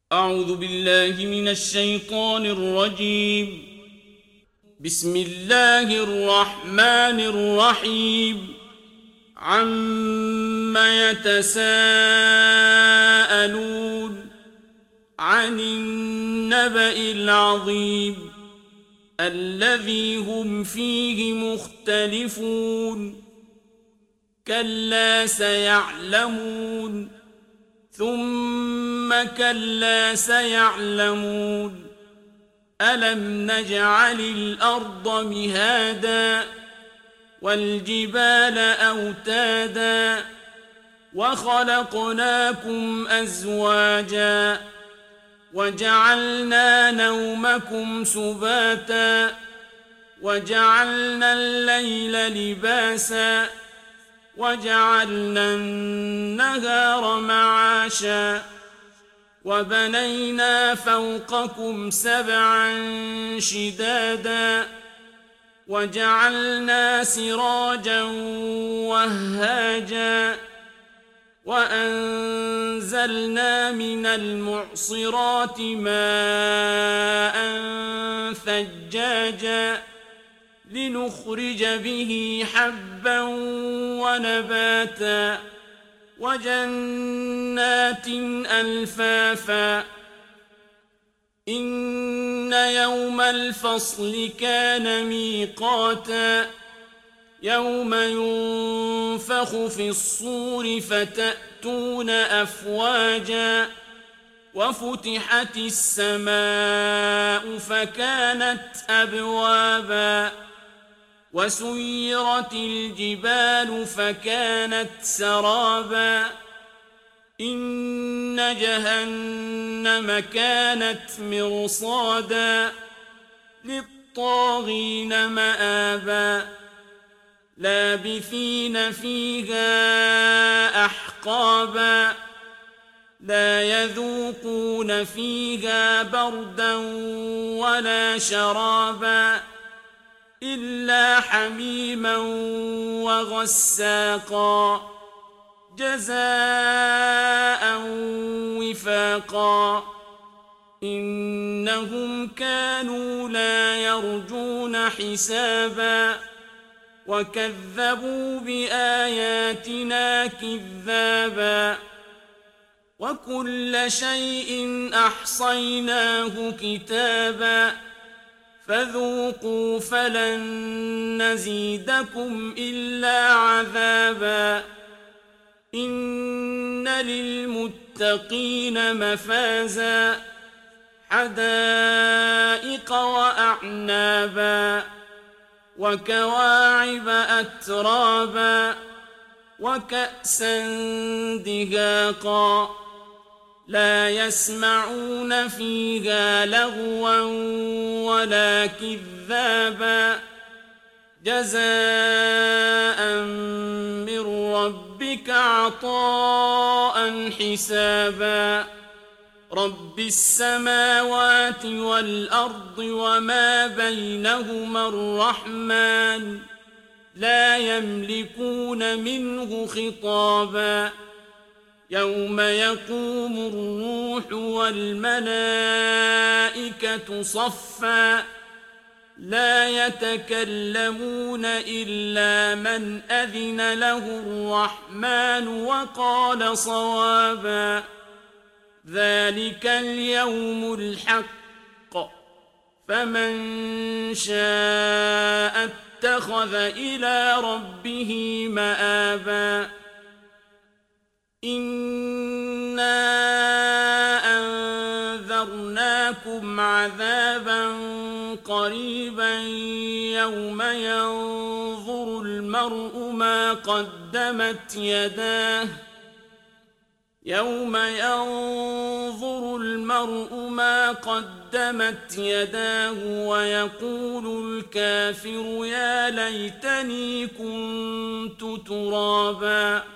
أعوذ بالله من الشيطان الرجيم. بسم الله الرحمن الرحيم. عم يتساءلون عن النبأ العظيم الذي هم فيه مختلفون. كلا سيعلمون ثم كلا سيعلمون. ألم نجعل الأرض مهادا والجبال أوتادا وخلقناكم أزواجا وجعلنا نومكم سباتا وجعلنا الليل لباسا وجعلنا النهار معاشا وبنينا فوقكم سبعا شدادا وجعلنا سراجا وهاجا وأنزلنا من المعصرات ماء ثجاجا لنخرج به حبا ونباتا وجنات ألفافا. إن يوم الفصل كان ميقاتا يوم ينفخ في الصور فتأتون أفواجا وفتحت السماء فكانت أبوابا وسيرت الجبال فكانت سرابا. إن جهنم كانت مرصادا للطاغين مآبا لابثين فيها أحقابا لا يذوقون فيها بردا ولا شرابا إلا حميما وغساقا جزاء وفاقا. إنهم كانوا لا يرجون حسابا وكذبوا بآياتنا كذابا وكل شيء أحصيناه كتابا فذوقوا فلن نزيدكم إلا عذابا. إن للمتقين مفازا حدائق وأعنابا وكواعب أترابا وكأسا دهاقا لا يسمعون فيها لغوا ولا كذابا جزاء من ربك عطاء حسابا. رب السماوات والأرض وما بينهما الرحمن لا يملكون منه خطابا. يوم يقوم الروح والملائكة صفا لا يتكلمون إلا من أذن له الرحمن وقال صوابا. ذلك اليوم الحق فمن شاء اتخذ إلى ربه مآبا. إنا أنذرناكم عذابا قريبا يوم ينظر المرء ما قدمت يداه ويقول الكافر يا ليتني كنت ترابا.